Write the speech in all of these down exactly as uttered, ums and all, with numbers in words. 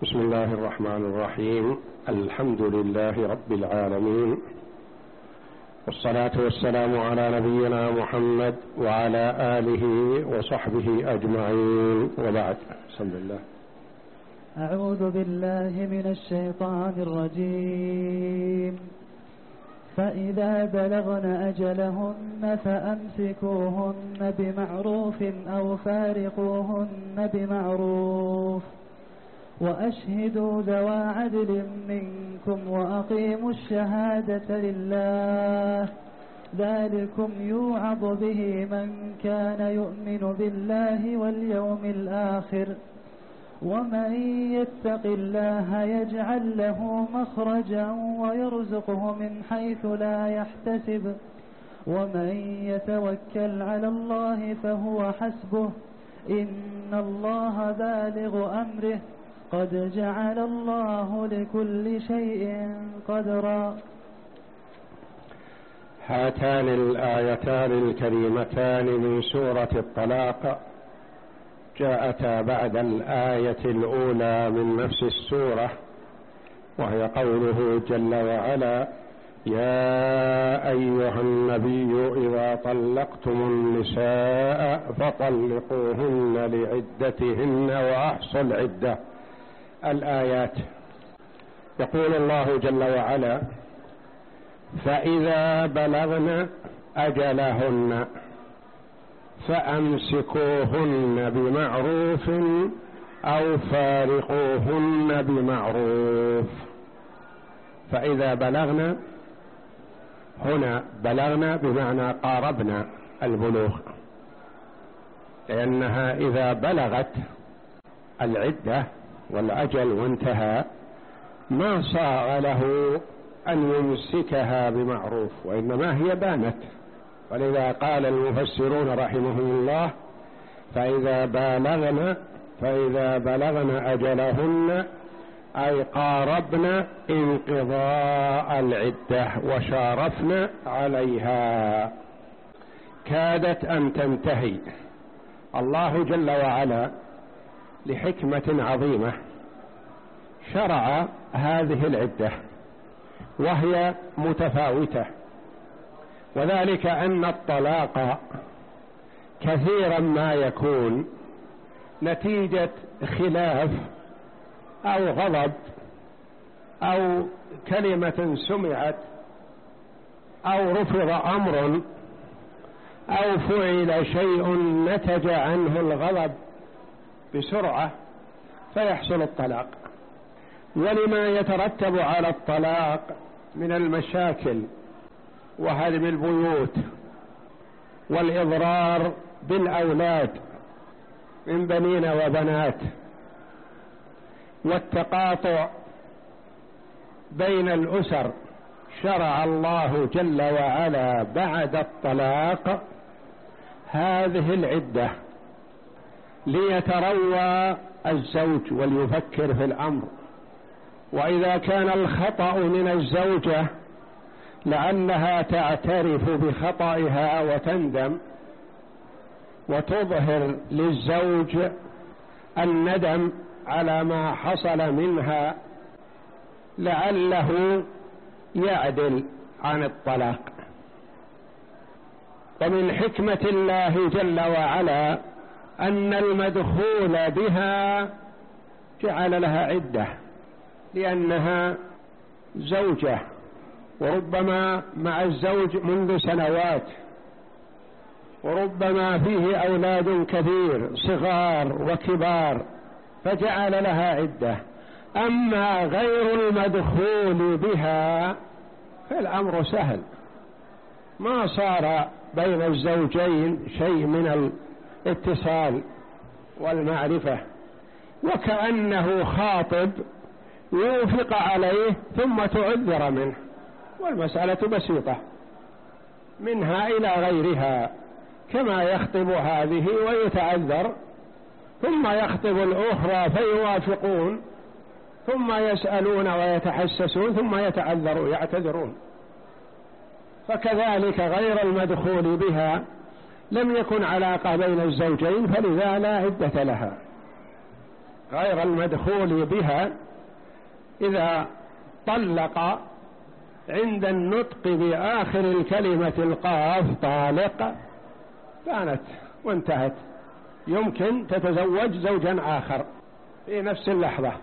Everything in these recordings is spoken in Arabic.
بسم الله الرحمن الرحيم. الحمد لله رب العالمين، والصلاة والسلام على نبينا محمد وعلى آله وصحبه أجمعين، وبعد. بسم الله. أعوذ بالله من الشيطان الرجيم. فإذا بلغن أجلهن فأمسكوهن بمعروف أو فارقوهن بمعروف وأشهدوا ذوى عدل منكم وأقيموا الشهادة لله، ذلكم يوعظ به من كان يؤمن بالله واليوم الآخر، ومن يتق الله يجعل له مخرجا ويرزقه من حيث لا يحتسب، ومن يتوكل على الله فهو حسبه، إن الله بالغ أمره، قد جعل الله لكل شيء قدرا. هاتان الآيتان الكريمتان من سورة الطلاق جاءتا بعد الآية الأولى من نفس السورة، وهي قوله جل وعلا: يا أيها النبي إذا طلقتم النساء فطلقوهن لعدتهن وأحصوا العدة. الآيات. يقول الله جل وعلا: فإذا بلغن أجلهن فأمسكوهن بمعروف أو فارقوهن بمعروف. فإذا بلغن، هنا بلغن بمعنى قاربنا البلوغ، لأنها إذا بلغت العدة والأجل وانتهى ما صار له أن يمسكها بمعروف، وإنما هي بانت. ولذا قال المفسرون رحمهم الله: فإذا بالغن فإذا بلغن أجلهن أي قاربن انقضاء العدة وشارفن عليها، كادت أن تنتهي. الله جل وعلا لحكمة عظيمة شرع هذه العدة، وهي متفاوتة، وذلك أن الطلاق كثيرا ما يكون نتيجة خلاف أو غضب أو كلمة سمعت أو رفض أمر أو فعل شيء نتج عنه الغضب بسرعة فيحصل الطلاق. ولما يترتب على الطلاق من المشاكل وهدم البيوت والإضرار بالأولاد من بنين وبنات والتقاطع بين الأسر، شرع الله جل وعلا بعد الطلاق هذه العدة ليتروى الزوج وليفكر في الأمر. وإذا كان الخطأ من الزوجة لعلها تعترف بخطئها وتندم وتظهر للزوج الندم على ما حصل منها، لعله يعدل عن الطلاق. ومن حكمة الله جل وعلا أن المدخول بها جعل لها عدة، لأنها زوجة، وربما مع الزوج منذ سنوات، وربما فيه أولاد كثير صغار وكبار، فجعل لها عدة. أما غير المدخول بها فالأمر سهل، ما صار بين الزوجين شيء من الاتصال والمعرفة، وكأنه خاطب يوافق عليه ثم تعذر منه، والمسألة بسيطة منها إلى غيرها، كما يخطب هذه ويتعذر ثم يخطب الأخرى فيوافقون ثم يسألون ويتحسسون ثم يتعذرون يعتذرون. فكذلك غير المدخول بها لم يكن علاقة بين الزوجين، فلذا لا عدة لها. غير المدخول بها إذا طلق عند النطق بآخر الكلمة القاف طالق كانت وانتهت، يمكن تتزوج زوجا آخر في نفس اللحظة.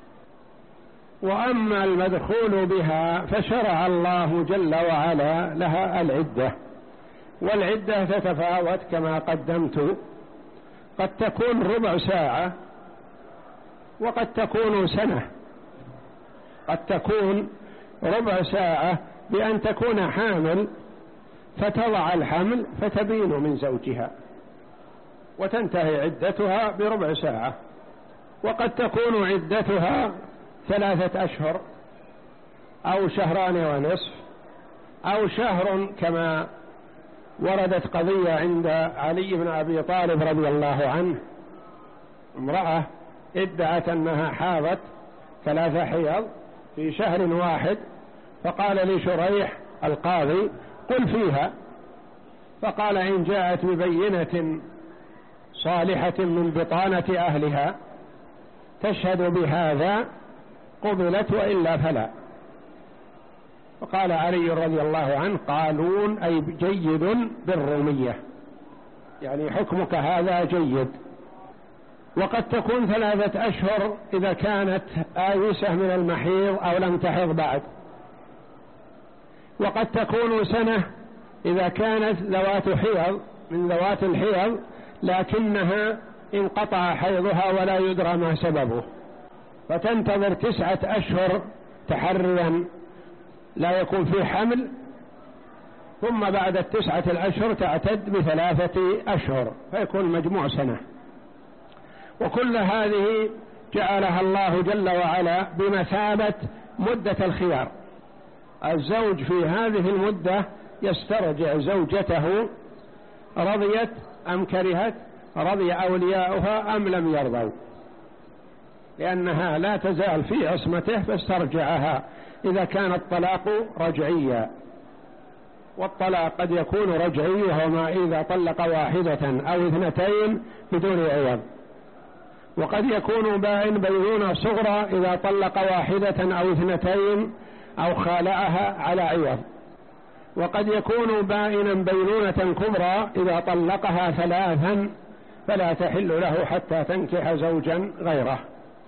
وأما المدخول بها فشرع الله جل وعلا لها العدة، والعدة تتفاوت كما قدمت، قد تكون ربع ساعة وقد تكون سنة. قد تكون ربع ساعة بأن تكون حامل فتضع الحمل فتبين من زوجها وتنتهي عدتها بربع ساعة، وقد تكون عدتها ثلاثة أشهر أو شهران ونصف أو شهر، كما وردت قضية عند علي بن أبي طالب رضي الله عنه، امرأة ادعت أنها حاضت ثلاثة حيض في شهر واحد، فقال لشريح القاضي قل فيها، فقال إن جاءت ببينة صالحة من بطانة أهلها تشهد بهذا قبلت وإلا فلا. فقال علي رضي الله عنه قالون أي جيد بالرومية، يعني حكمك هذا جيد. وقد تكون ثلاثة أشهر إذا كانت آيسة من المحيض أو لم تحض بعد، وقد تكون سنة إذا كانت ذوات حيض من ذوات الحيض لكنها انقطع حيضها ولا يدرى ما سببه، فتنتظر تسعة أشهر تحريا لا يكون فيه حمل، ثم بعد التسعة الأشهر تعتد بثلاثة أشهر فيكون مجموع سنة. وكل هذه جعلها الله جل وعلا بمثابة مدة الخيار. الزوج في هذه المدة يسترجع زوجته رضيت أم كرهت، رضي أولياؤها أم لم يرضوا، لأنها لا تزال في عصمته فاسترجعها إذا كان الطلاق رجعيا. والطلاق قد يكون رجعي وما إذا طلق واحدة أو اثنتين بدون عوض، وقد يكون باين بينونة صغرى إذا طلق واحدة أو اثنتين أو خالعها على عوض، وقد يكون بائنا بينونة كبرى إذا طلقها ثلاثا فلا تحل له حتى تنكح زوجا غيره.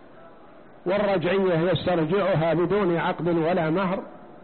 والرجعية يسترجعها بدون عقد ولا مهر،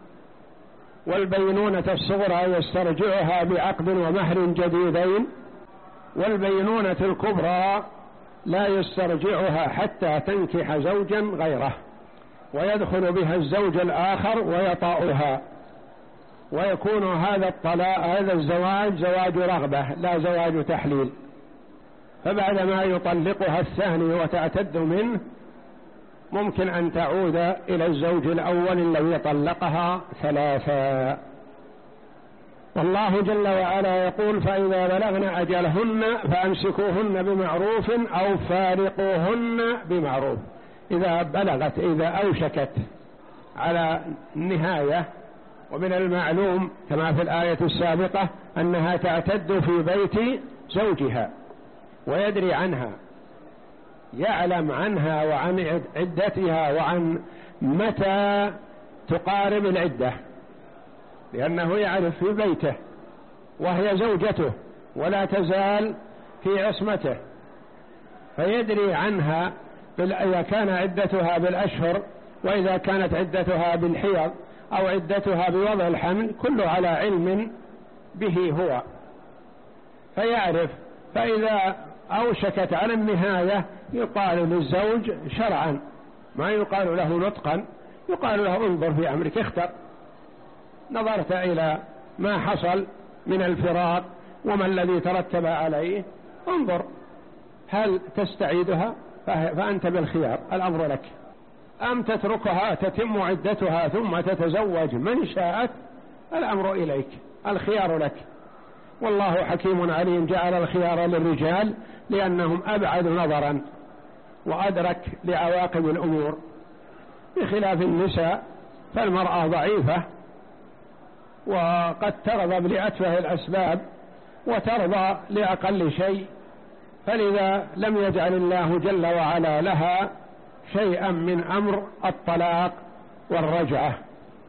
والبينونة الصغرى يسترجعها بعقد ومهر جديدين، والبينونة الكبرى لا يسترجعها حتى تنكح زوجا غيره، ويدخل بها الزوج الآخر ويطأها، ويكون هذا الطلاق هذا الزواج زواج رغبة لا زواج تحليل. فبعدما يطلقها الثاني وتعتد منه ممكن أن تعود إلى الزوج الأول الذي طلقها ثلاثا. والله جل وعلا يقول فإذا بلغن أجلهن فأمسكوهن بمعروف أو فارقوهن بمعروف. إذا بلغت إذا أوشكت على النهاية، ومن المعلوم كما في الآية السابقة أنها تعتد في بيت زوجها ويدري عنها، يعلم عنها وعن عدتها وعن متى تقارب العدة، لأنه يعرف في بيته وهي زوجته ولا تزال في عصمته، فيدري عنها إذا كان عدتها بالأشهر، وإذا كانت عدتها بالحيض أو عدتها بوضع الحمل، كله على علم به هو فيعرف. فإذا أوشكت على النهاية يقال للزوج شرعا، ما يقال له نطقا، يقال له انظر في أمرك، اختر، نظرت إلى ما حصل من الفراق وما الذي ترتب عليه، انظر هل تستعيدها فأنت بالخيار، الأمر لك، أم تتركها تتم عدتها ثم تتزوج من شاءت، الأمر إليك، الخيار لك. والله حكيم عليم، جعل الخيار للرجال لأنهم أبعد نظرا وأدرك لعواقب الأمور، بخلاف النساء فالمرأة ضعيفة وقد ترضى لأتفه الأسباب وترضى لأقل شيء، فلذا لم يجعل الله جل وعلا لها شيئا من أمر الطلاق والرجعة.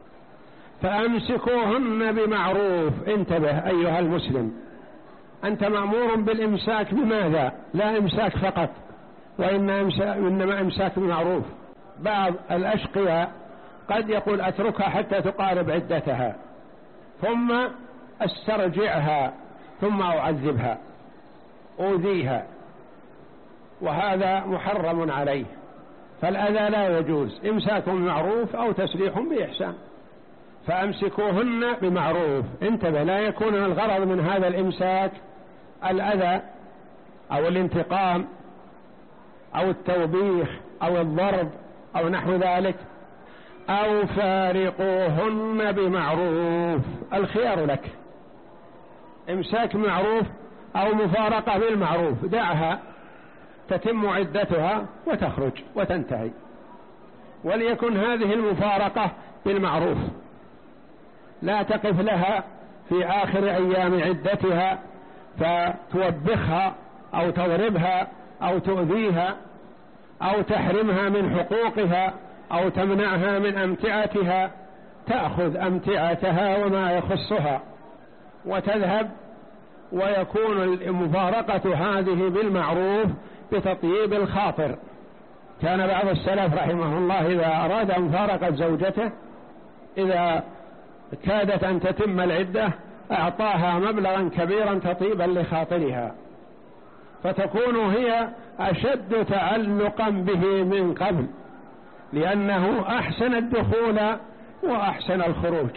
فأمسكوهن بمعروف. انتبه أيها المسلم، أنت مأمور بالإمساك بماذا؟ لا إمساك فقط، وإنما إمساك بمعروف. بعض الأشقياء قد يقول أتركها حتى تقارب عدتها ثم استرجعها ثم أعذبها أوذيها، وهذا محرم عليه. فالأذى لا يجوز، إمساك بمعروف أو تسريح بإحسان. فأمسكوهن بمعروف. انتبه، لا يكون الغرض من هذا الإمساك الأذى أو الانتقام أو التوبيخ أو الضرب أو نحو ذلك. أو فارقوهن بمعروف، الخيار لك، إمساك معروف أو مفارقة بالمعروف، دعها تتم عدتها وتخرج وتنتهي. وليكن هذه المفارقة بالمعروف، لا تقف لها في آخر أيام عدتها فتوبخها أو تضربها أو تؤذيها أو تحرمها من حقوقها أو تمنعها من أمتعتها. تأخذ أمتعتها وما يخصها وتذهب، ويكون المفارقة هذه بالمعروف بتطييب الخاطر. كان بعض السلف رحمه الله إذا أراد مفارقة زوجته إذا كادت أن تتم العدة أعطاها مبلغا كبيرا تطيبا لخاطرها، فتكون هي أشد تعلقا به من قبل، لأنه أحسن الدخول وأحسن الخروج.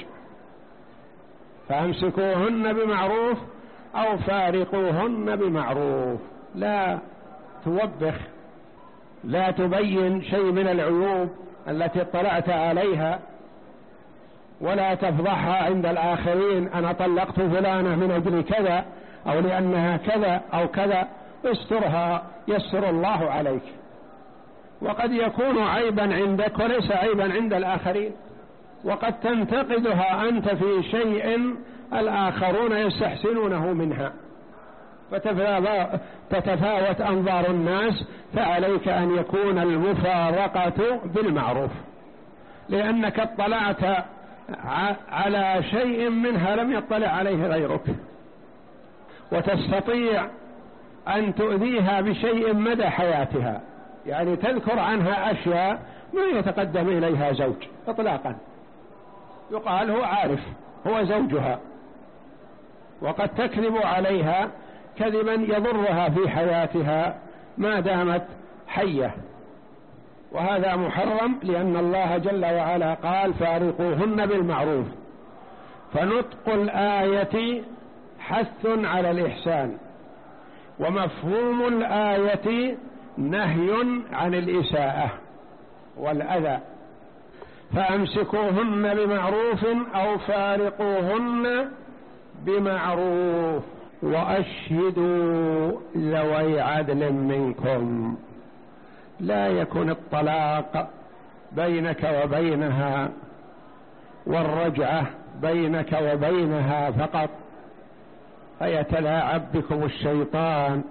فأمسكوهن بمعروف أو فارقوهن بمعروف. لا توبخ، لا تبين شيء من العيوب التي اطلعت عليها، ولا تفضحها عند الآخرين: أنا طلقت فلانة من أجل كذا أو لأنها كذا أو كذا. استرها يسر الله عليك. وقد يكون عيبا عندك وليس عيبا عند الآخرين، وقد تنتقدها أنت في شيء الآخرون يستحسنونه منها، فتتفاوت أنظار الناس. فعليك أن يكون المفارقة بالمعروف، لأنك اطلعت على شيء منها لم يطلع عليه غيرك، وتستطيع أن تؤذيها بشيء مدى حياتها، يعني تذكر عنها أشياء ما يتقدم إليها زوج إطلاقا، يقال هو عارف هو زوجها، وقد تكذب عليها كذبا يضرها في حياتها ما دامت حية، وهذا محرم، لأن الله جل وعلا قال: فارقوهن بالمعروف. فنطق الآية حث على الإحسان، ومفهوم الآية نهي عن الإساءة والأذى. فأمسكوهن بمعروف أو فارقوهن بمعروف، وأشهدوا ذوي عدل منكم. لا يكون الطلاق بينك وبينها والرجعة بينك وبينها فقط، فيتلاعب بكم الشيطان،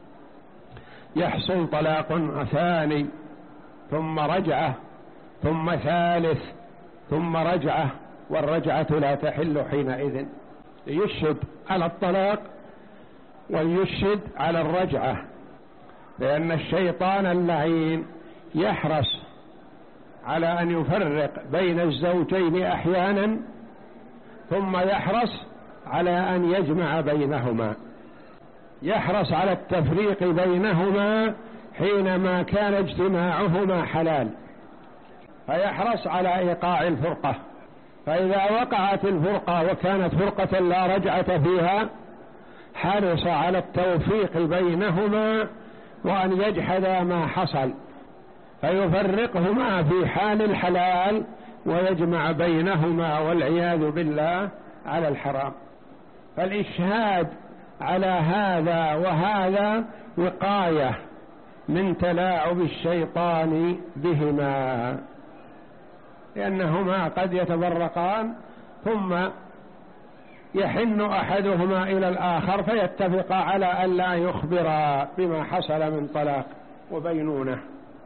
يحصل طلاق ثاني ثم رجعة ثم ثالث ثم رجعة، والرجعة لا تحل حينئذ. يشهد على الطلاق ويشهد على الرجعة، لأن الشيطان اللعين يحرص على أن يفرق بين الزوجين أحيانا، ثم يحرص على أن يجمع بينهما، يحرص على التفريق بينهما حينما كان اجتماعهما حلال، فيحرص على إيقاع الفرقة. فإذا وقعت الفرقة وكانت فرقة لا رجعة فيها، حرص على التوفيق بينهما وأن يجحد ما حصل، فيفرقهما في حال الحلال ويجمع بينهما والعياذ بالله على الحرام. فالإشهاد على هذا وهذا وقاية من تلاعب الشيطان بهما، لأنهما قد يتفرقان ثم يحن أحدهما إلى الآخر فيتفقا على أن لا يخبرا بما حصل من طلاق وبينونة.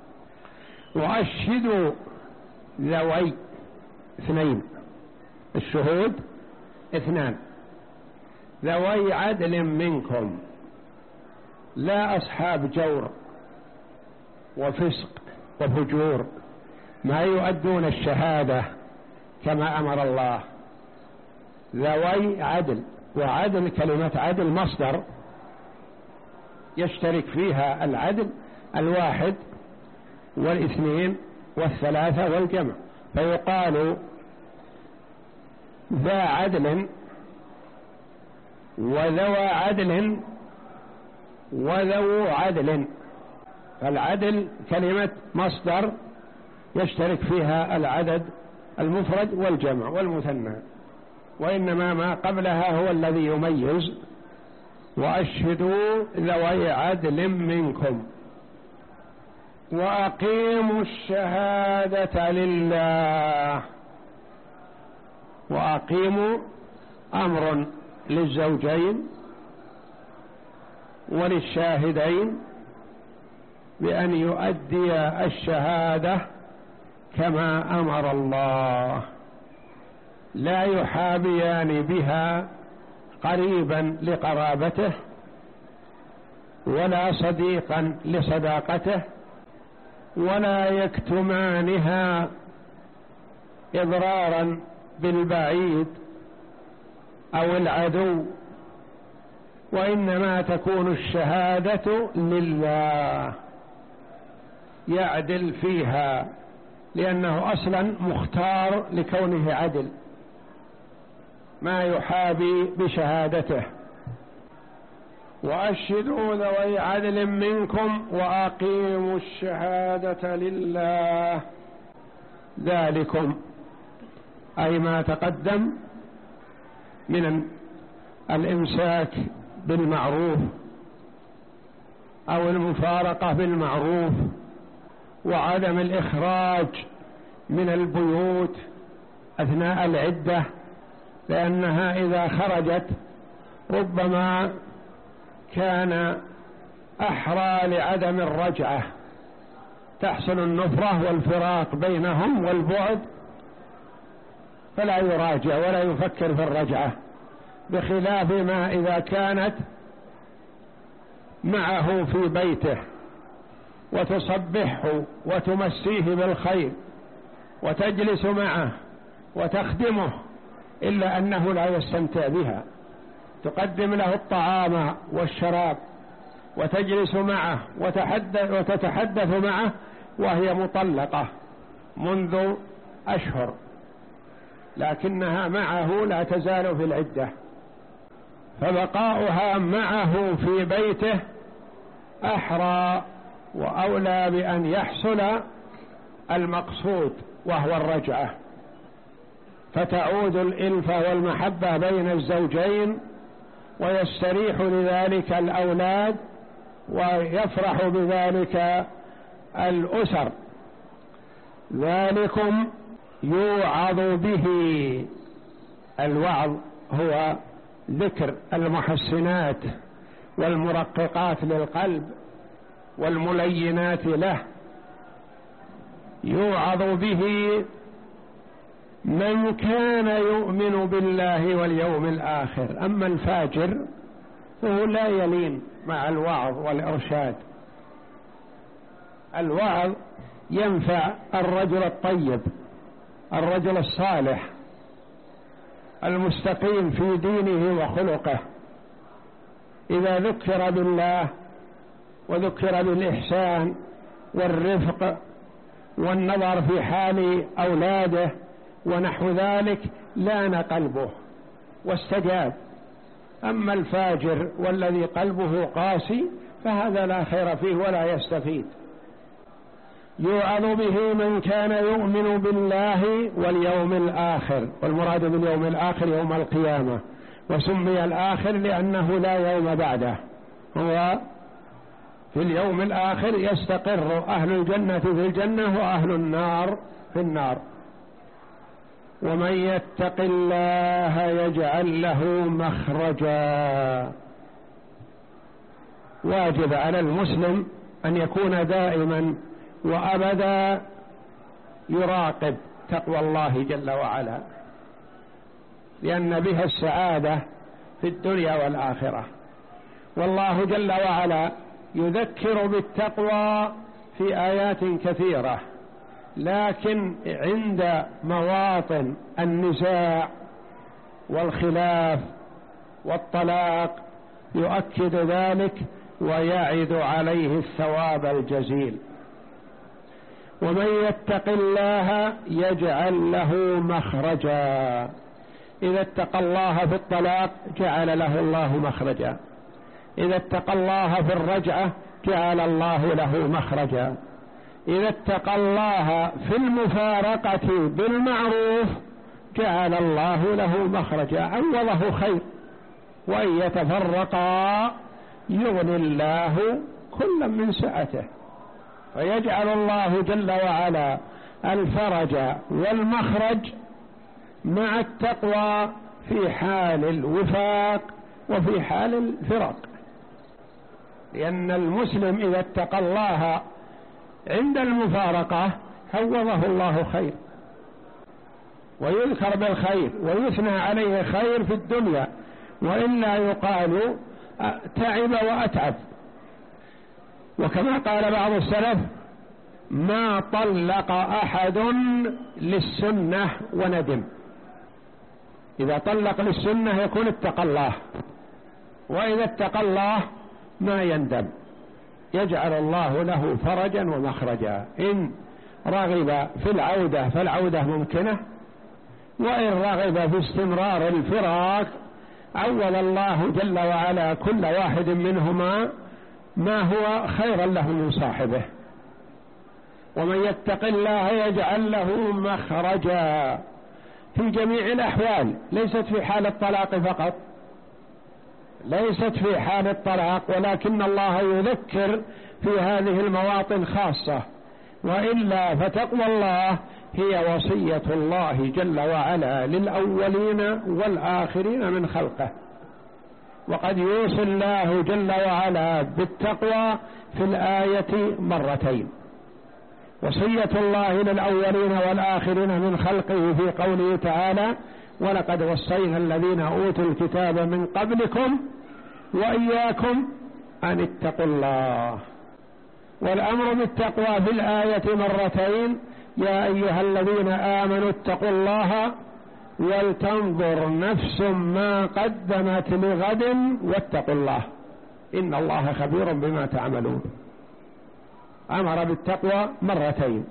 وأشهدوا ذوي اثنين، الشهود اثنان، ذوي عدل منكم، لا أصحاب جور وفسق وفجور ما يؤدون الشهادة كما أمر الله. ذوي عدل، وعدل كلمة عدل مصدر يشترك فيها العدل الواحد والاثنين والثلاثة والجمع، فيقال ذا عدل وذوى عدل وذو عدل. فالعدل كلمة مصدر يشترك فيها العدد المفرد والجمع والمثنى، وإنما ما قبلها هو الذي يميز. وأشهدوا ذوي عدل منكم وأقيموا الشهادة لله. وأقيموا أمر للزوجين وللشاهدين بأن يؤدي الشهادة كما أمر الله، لا يحابيان بها قريبا لقرابته ولا صديقا لصداقته، ولا يكتمانها إضرارا بالبعيد أو العدو، وإنما تكون الشهادة لله يعدل فيها، لأنه أصلا مختار لكونه عدل ما يحابي بشهادته. وأشهدوا ذوي عدل منكم وأقيموا الشهادة لله. ذلكم أي ما تقدم من الإمساك بالمعروف أو المفارقة بالمعروف، وعدم الإخراج من البيوت أثناء العدة، لأنها إذا خرجت ربما كان أحرى لعدم الرجعة، تحصل النفرة والفراق بينهم والبعد، فلا يراجع ولا يفكر في الرجعة، بخلاف ما إذا كانت معه في بيته وتصبحه وتمسيه بالخير وتجلس معه وتخدمه، إلا أنه لا يستمتع بها، تقدم له الطعام والشراب وتجلس معه وتحدث وتتحدث معه وهي مطلقة منذ أشهر، لكنها معه لا تزال في العدة، فبقاؤها معه في بيته أحرى وأولى بأن يحصل المقصود وهو الرجعة، فتعود الإلفة والمحبة بين الزوجين، ويستريح لذلك الأولاد ويفرح بذلك الأسر. ذلكم يوعظ به. الوعظ هو ذكر المحسنات والمرققات للقلب والملينات له. يوعظ به من كان يؤمن بالله واليوم الآخر. أما الفاجر فهو لا يلين مع الوعظ والإرشاد. الوعظ ينفع الرجل الطيب، الرجل الصالح المستقيم في دينه وخلقه، إذا ذكر بالله وذكر بالإحسان والرفق والنظر في حال أولاده ونحو ذلك لان قلبه واستجاب. أما الفاجر والذي قلبه قاسي فهذا لا خير فيه ولا يستفيد. يوعظ به من كان يؤمن بالله واليوم الآخر، والمراد باليوم الآخر يوم القيامة، وسمي الآخر لأنه لا يوم بعده، هو في اليوم الآخر يستقر أهل الجنة في الجنة وأهل النار في النار. ومن يتق الله يجعل له مخرجا. واجب على المسلم أن يكون دائما وأبدا يراقب تقوى الله جل وعلا، لأن بها السعادة في الدنيا والآخرة. والله جل وعلا يذكر بالتقوى في آيات كثيرة، لكن عند مواطن النزاع والخلاف والطلاق يؤكد ذلك ويعد عليه الثواب الجزيل. ومن يتق الله يجعل له مخرجا. إذا اتقى الله في الطلاق جعل له الله مخرجا، إذا اتقى الله في الرجعة جعل الله له مخرجا، إذا اتقى الله في المفارقة بالمعروف جعل الله له مخرجا، عوضه خير. وإن يتفرقا يغني الله كلا من سعته، فيجعل الله جل وعلا الفرج والمخرج مع التقوى في حال الوفاق وفي حال الفراق. لأن المسلم إذا اتقى الله عند المفارقة عوضه الله خير، ويذكر بالخير ويثنى عليه خير في الدنيا، وإلا يقال تعب وأتعب. وكما قال بعض السلف: ما طلق أحد للسنة وندم. إذا طلق للسنة يكون اتقى الله، وإذا اتقى الله ما يندم، يجعل الله له فرجا ومخرجا. إن رغب في العودة فالعودة ممكنة، وإن رغب في استمرار الفراق عوض الله جل وعلا كل واحد منهما ما هو خيرا له من صاحبه. ومن يتق الله يجعل له مخرجا في جميع الأحوال، ليست في حال الطلاق فقط، ليست في حال الطلاق، ولكن الله يذكر في هذه المواطن خاصة. وإلا فتقوى الله هي وصية الله جل وعلا للأولين والآخرين من خلقه. وقد يوصي الله جل وعلا بالتقوى في الآية مرتين: وصية الله للأولين والآخرين من خلقه في قوله تعالى: ولقد وصينا الذين أوتوا الكتاب من قبلكم وإياكم أن اتقوا الله. والأمر بالتقوى في الآية مرتين: يا أيها الذين آمنوا اتقوا الله ولتنظر نفس ما قدمت لغد واتقوا الله إن الله خبير بما تعملون. أمر بالتقوى مرتين.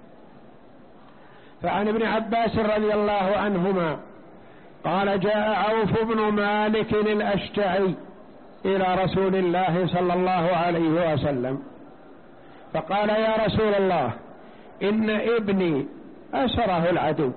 فعن ابن عباس رضي الله عنهما قال: جاء عوف بن مالك الأشجعي إلى رسول الله صلى الله عليه وسلم فقال: يا رسول الله، إن ابني أسره العدو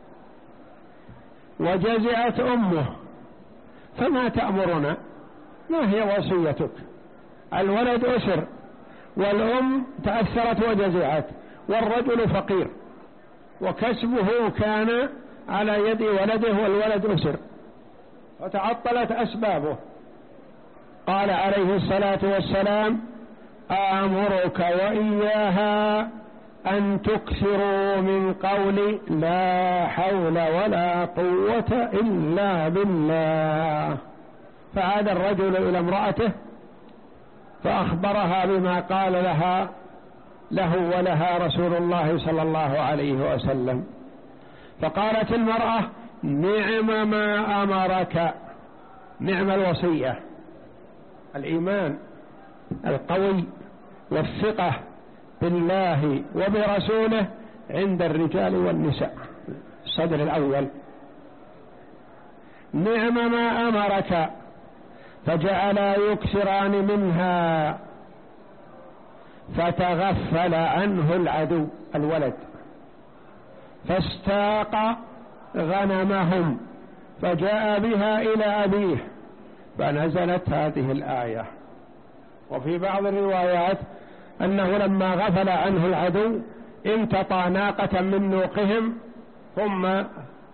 وجزعت أمه، فما تأمرنا؟ ما هي وصيتك؟ الولد أسر والأم تأثرت وجزعت والرجل فقير وكسبه كان على يد ولده والولد أسر وتعطلت أسبابه. قال عليه الصلاة والسلام: آمرك وإياها أن تكثروا من قول لا حول ولا قوة إلا بالله. فعاد الرجل إلى امرأته فأخبرها بما قال لها له ولها رسول الله صلى الله عليه وسلم. فقالت المرأة: نعم ما أمرك. نعم الوصية، الإيمان القوي والثقة بالله وبرسوله عند الرجال والنساء. الصدر الأول: نعم ما أمرك. فجعلا يكثران منها فتغفل عنه العدو الولد فاستاق غنمهم فجاء بها إلى أبيه فنزلت هذه الآية. وفي بعض الروايات أنه لما غفل عنه العدو امتطى ناقة من نوقهم ثم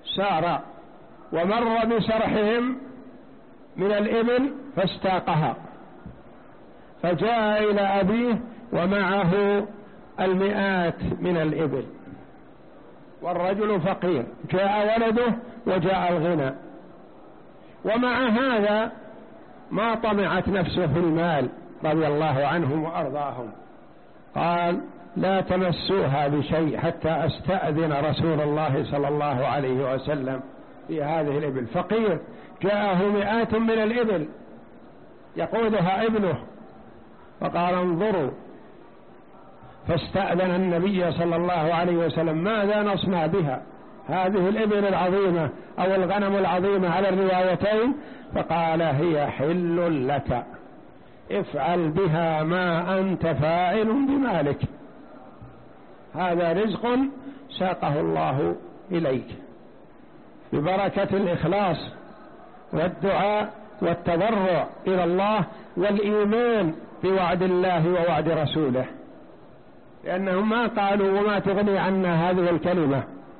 سار ومر بسرحهم من الإبل فاستاقها، فجاء إلى أبيه ومعه المئات من الإبل، والرجل فقير، جاء ولده وجاء الغنى، ومع هذا ما طمعت نفسه في المال رضي الله عنهم وأرضاهم. قال: لا تمسوها بشيء حتى أستأذن رسول الله صلى الله عليه وسلم في هذه الإبل. فقير جاءه مئات من الإبل يقودها ابنه، فقال: انظروا. فاستأذن النبي صلى الله عليه وسلم: ماذا نصنع بها هذه الإبل العظيمة أو الغنم العظيمة على الروايتين؟ فقال: هي حل لك، افعل بها ما أنت فاعل بمالك، هذا رزق ساقه الله إليك. ببركة الإخلاص والدعاء والتضرع إلى الله والإيمان بوعد الله ووعد رسوله، لأنهم ما قالوا وما تغني عنا هذه الكلمة.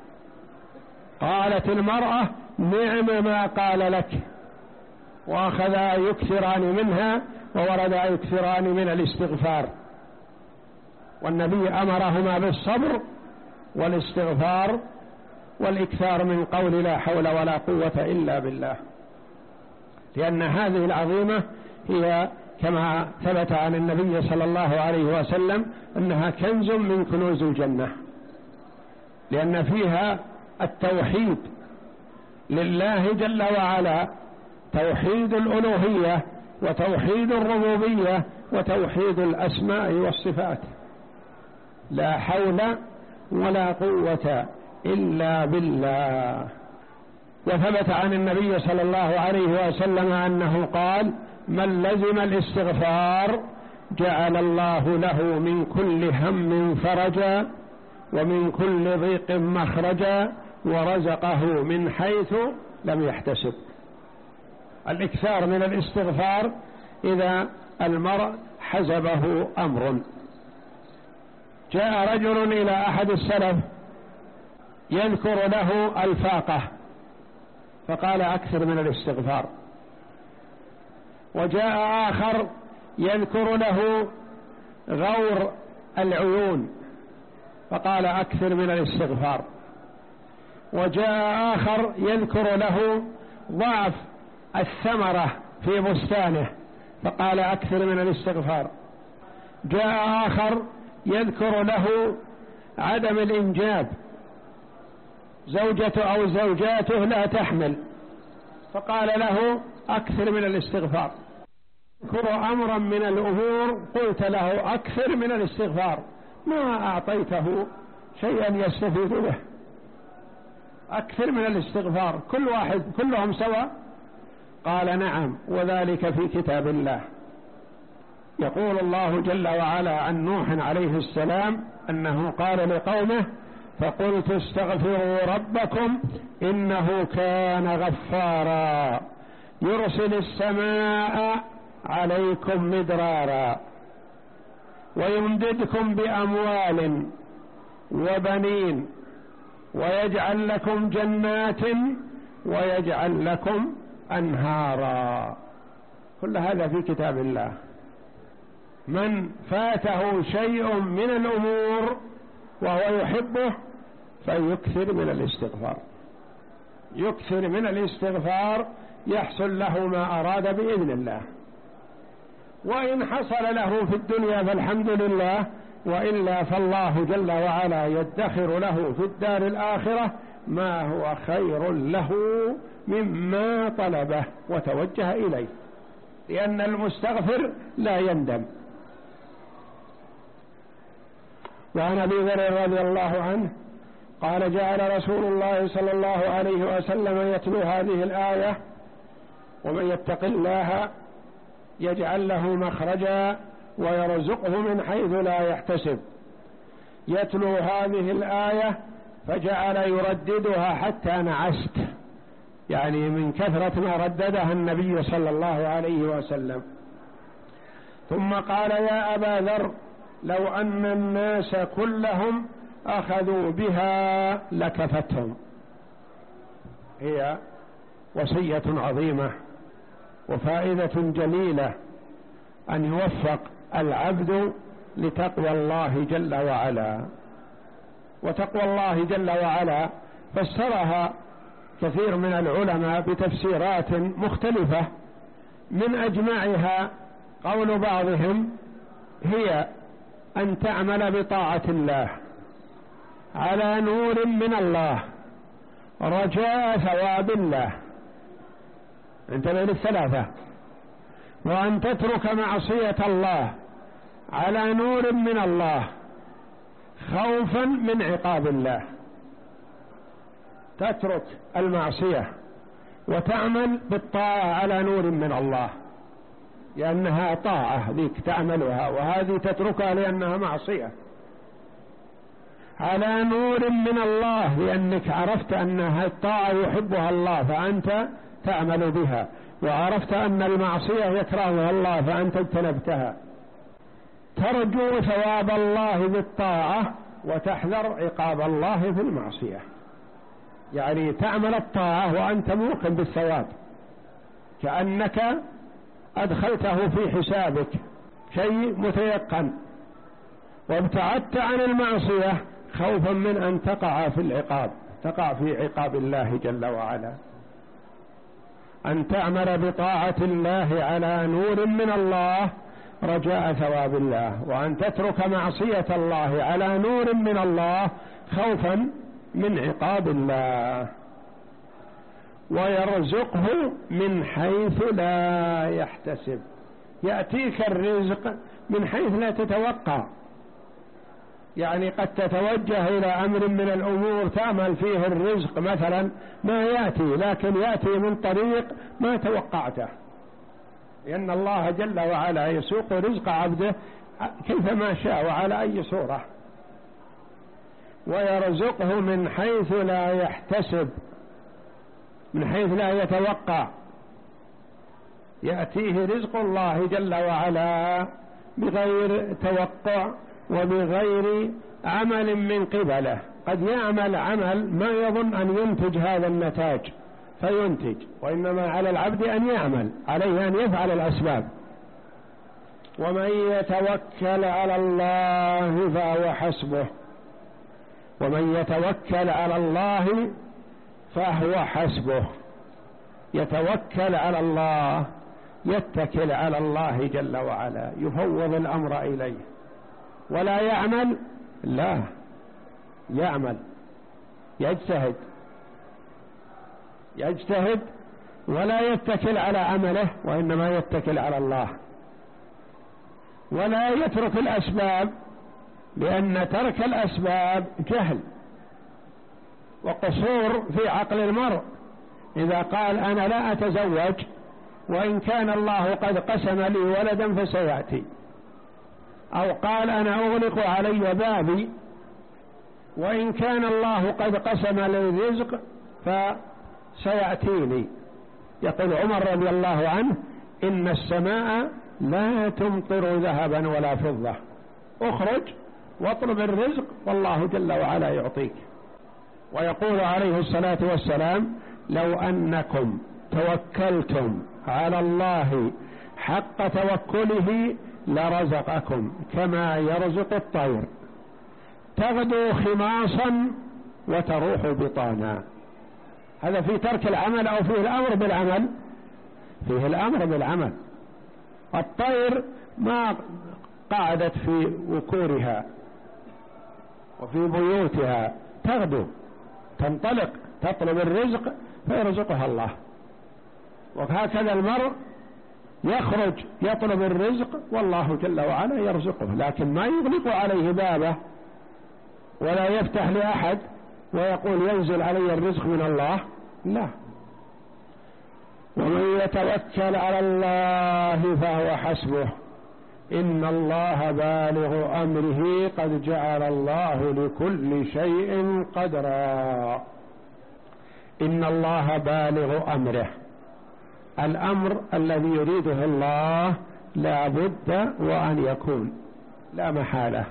قالت المرأة: نعم ما قال لك، وأخذا يكثران منها ووردا يكثران من الاستغفار، والنبي أمرهما بالصبر والاستغفار والإكثار من قول لا حول ولا قوة إلا بالله، لأن هذه العظيمة هي كما ثبت عن النبي صلى الله عليه وسلم أنها كنز من كنوز الجنة، لأن فيها التوحيد لله جل وعلا، توحيد الألوهية وتوحيد الربوبية وتوحيد الأسماء والصفات، لا حول ولا قوة إلا بالله. وثبت عن النبي صلى الله عليه وسلم أنه قال: من لزم الاستغفار جعل الله له من كل هم فرجا ومن كل ضيق مخرجا ورزقه من حيث لم يحتسب. الإكثار من الاستغفار إذا المرء حزبه أمر. جاء رجل إلى أحد السلف يذكر له الفاقة، فقال: أكثر من الاستغفار. وجاء آخر يذكر له غور العيون، فقال: أكثر من الاستغفار. وجاء آخر يذكر له ضعف الثمرة في بستانه، فقال: أكثر من الاستغفار. جاء آخر يذكر له عدم الإنجاب، زوجته أو زوجاته لا تحمل، فقال له: أكثر من الاستغفار. يذكر أمرا من الأمور قلت له: أكثر من الاستغفار، ما أعطيته شيئا يستفيد به. أكثر من الاستغفار، كل واحد كلهم سواء؟ قال: نعم، وذلك في كتاب الله. يقول الله جل وعلا عن نوح عليه السلام أنه قال لقومه: فقلت استغفروا ربكم إنه كان غفارا يرسل السماء عليكم مدرارا ويمددكم بأموال وبنين ويجعل لكم جنات ويجعل لكم أنهارا. كل هذا في كتاب الله. من فاته شيء من الأمور وهو يحبه فيكثر من الاستغفار، يكثر من الاستغفار يحصل له ما أراد بإذن الله. وإن حصل له في الدنيا فالحمد لله، وإلا فالله جل وعلا يدخر له في الدار الآخرة ما هو خير له مما طلبه وتوجه إليه، لأن المستغفر لا يندم. وعن أبي ذر رضي الله عنه قال: جعل رسول الله صلى الله عليه وسلم يتلو هذه الآية: ومن يتق الله يجعل له مخرجا ويرزقه من حيث لا يحتسب. يتلو هذه الآية فجعل يرددها حتى نعست، يعني من كثرة ما رددها النبي صلى الله عليه وسلم. ثم قال: يا أبا ذر، لو أن الناس كلهم أخذوا بها لكفتهم. هي وصية عظيمة وفائدة جليلة أن يوفق العبد لتقوى الله جل وعلا. وتقوى الله جل وعلا فسرها كثير من العلماء بتفسيرات مختلفة، من أجمعها قول بعضهم هي أن تعمل بطاعة الله على نور من الله رجاء ثواب الله، انتبه للثلاثة، وأن تترك معصية الله على نور من الله خوفا من عقاب الله. تترك المعصية وتعمل بالطاعة على نور من الله، لأنها طاعة ذيك تعملها، وهذه تتركها لأنها معصية. على نور من الله لأنك عرفت أنها الطاعة يحبها الله فأنت تعمل بها، وعرفت أن المعصية يكرهها الله فأنت اجتنبتها. ترجو ثواب الله بالطاعة وتحذر عقاب الله في المعصية، يعني تعمل الطاعة وأنت موقن بالثواب كأنك أدخلته في حسابك شيء متيقن، وابتعدت عن المعصية خوفا من أن تقع في العقاب، تقع في عقاب الله جل وعلا. أن تعمل بطاعة الله على نور من الله رجاء ثواب الله، وأن تترك معصية الله على نور من الله خوفا من عقاب الله. ويرزقه من حيث لا يحتسب، يأتيك الرزق من حيث لا تتوقع. يعني قد تتوجه إلى أمر من الأمور تعمل فيه الرزق مثلا ما يأتي، لكن يأتي من طريق ما توقعته، لأن الله جل وعلا يسوق رزق عبده كيفما شاء وعلى أي صورة. ويرزقه من حيث لا يحتسب، من حيث لا يتوقع، يأتيه رزق الله جل وعلا بغير توقع وبغير عمل من قبله. قد يعمل عمل ما يظن أن ينتج هذا النتاج فينتج، وإنما على العبد أن يعمل، عليه أن يفعل الأسباب. ومن يتوكل على الله فهو حسبه، ومن يتوكل على الله فهو حسبه. يتوكل على الله، يتكل على الله جل وعلا، يفوض الأمر إليه. ولا يعمل، لا يعمل، يجتهد يجتهد ولا يتكل على عمله، وإنما يتكل على الله. ولا يترك الأسباب، لأن ترك الأسباب جهل وقصور في عقل المرء. إذا قال أنا لا أتزوج وإن كان الله قد قسم لي ولدا فسيأتي، أو قال أنا أغلق علي بابي وإن كان الله قد قسم لي الرزق فسيأتيني. يقول عمر رضي الله عنه إن السماء لا تمطر ذهبا ولا فضة، اخرج واطلب الرزق والله جل وعلا يعطيك. ويقول عليه الصلاة والسلام لو أنكم توكلتم على الله حق توكله لرزقكم كما يرزق الطير تغدو خماصا وتروح بطانا. هذا في ترك العمل أو فيه الأمر بالعمل؟ فيه الأمر بالعمل. الطير ما قعدت في وكورها وفي بيوتها، تغدو تنطلق تطلب الرزق فيرزقها الله. وهكذا المرء يخرج يطلب الرزق والله جل وعلا يرزقه، لكن ما يغلق عليه بابه ولا يفتح لأحد ويقول ينزل علي الرزق من الله، لا. ومن يتوكل على الله فهو حسبه إن الله بالغ أمره قد جعل الله لكل شيء قدرا. إن الله بالغ أمره، الأمر الذي يريده الله لا بد وأن يكون، لا محالة.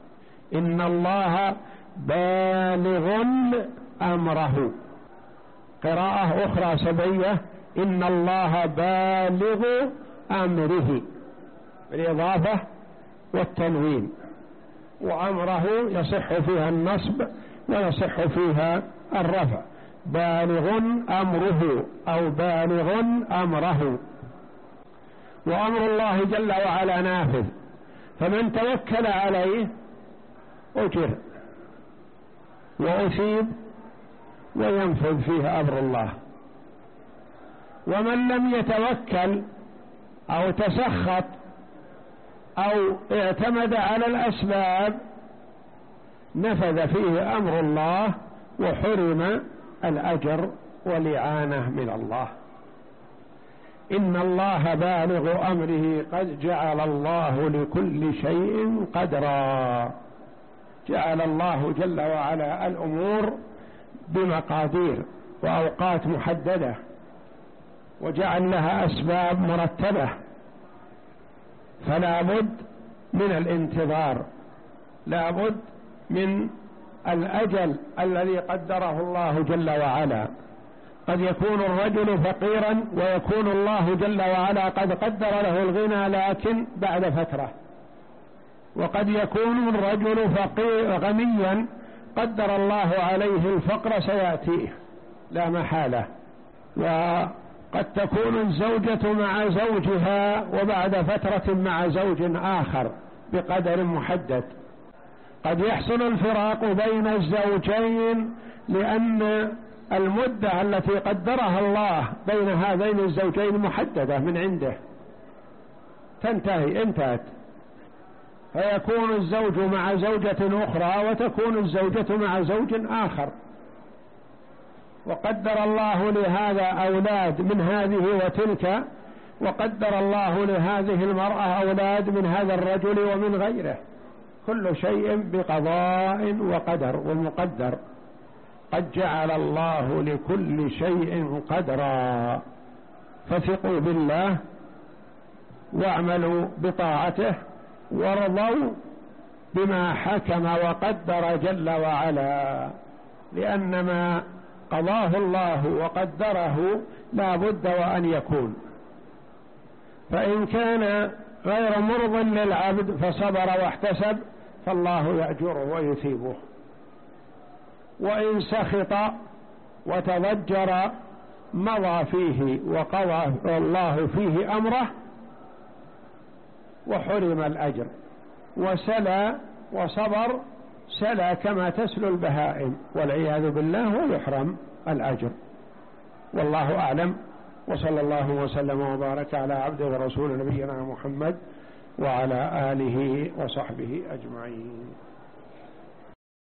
إن الله بالغ أمره، قراءة أخرى سبعية إن الله بالغ أمره بالإضافة والتنوين، وأمره يصح فيها النصب ويصح فيها الرفع، بالغ أمره أو بالغ أمره. وأمر الله جل وعلا نافذ، فمن توكل عليه أجر وأثيب وينفذ فيه أمر الله، ومن لم يتوكل أو تسخط أو اعتمد على الأسباب نفذ فيه أمر الله وحرم الأجر والإعانة من الله. إن الله بالغ أمره قد جعل الله لكل شيء قدرا. جعل الله جل وعلا الأمور بمقادير وأوقات محددة، وجعل لها أسباب مرتبة، فلا بد من الانتظار، لا بد من الأجل الذي قدره الله جل وعلا. قد يكون الرجل فقيرا ويكون الله جل وعلا قد قدر له الغنى لكن بعد فترة، وقد يكون الرجل فقير غنيا قدر الله عليه الفقر سيأتيه لا محالة. وقد تكون الزوجة مع زوجها وبعد فترة مع زوج آخر بقدر محدد. قد يحصل الفراق بين الزوجين لأن المدة التي قدرها الله بين هذين الزوجين محددة من عنده، تنتهي انتهت، فيكون الزوج مع زوجة أخرى وتكون الزوجة مع زوج آخر. وقدر الله لهذا أولاد من هذه وتلك، وقدر الله لهذه المرأة أولاد من هذا الرجل ومن غيره، كل شيء بقضاء وقدر ومقدر. قد جعل الله لكل شيء قدرا، فثقوا بالله واعملوا بطاعته وارضوا بما حكم وقدر جل وعلا، لأن ما قضاه الله وقدره لا بد وأن يكون. فإن كان غير مرض للعبد فصبر واحتسب فالله يأجره ويثيبه، وإن سخط وتضجر مضى فيه وقضى الله فيه أمره وحرم الأجر، وسلى وصبر سلى كما تسلو البهائم والعياذ بالله ويحرم الأجر. والله أعلم، وصلى الله وسلم وبارك على عبده ورسول نبينا محمد وعلى آله وصحبه أجمعين.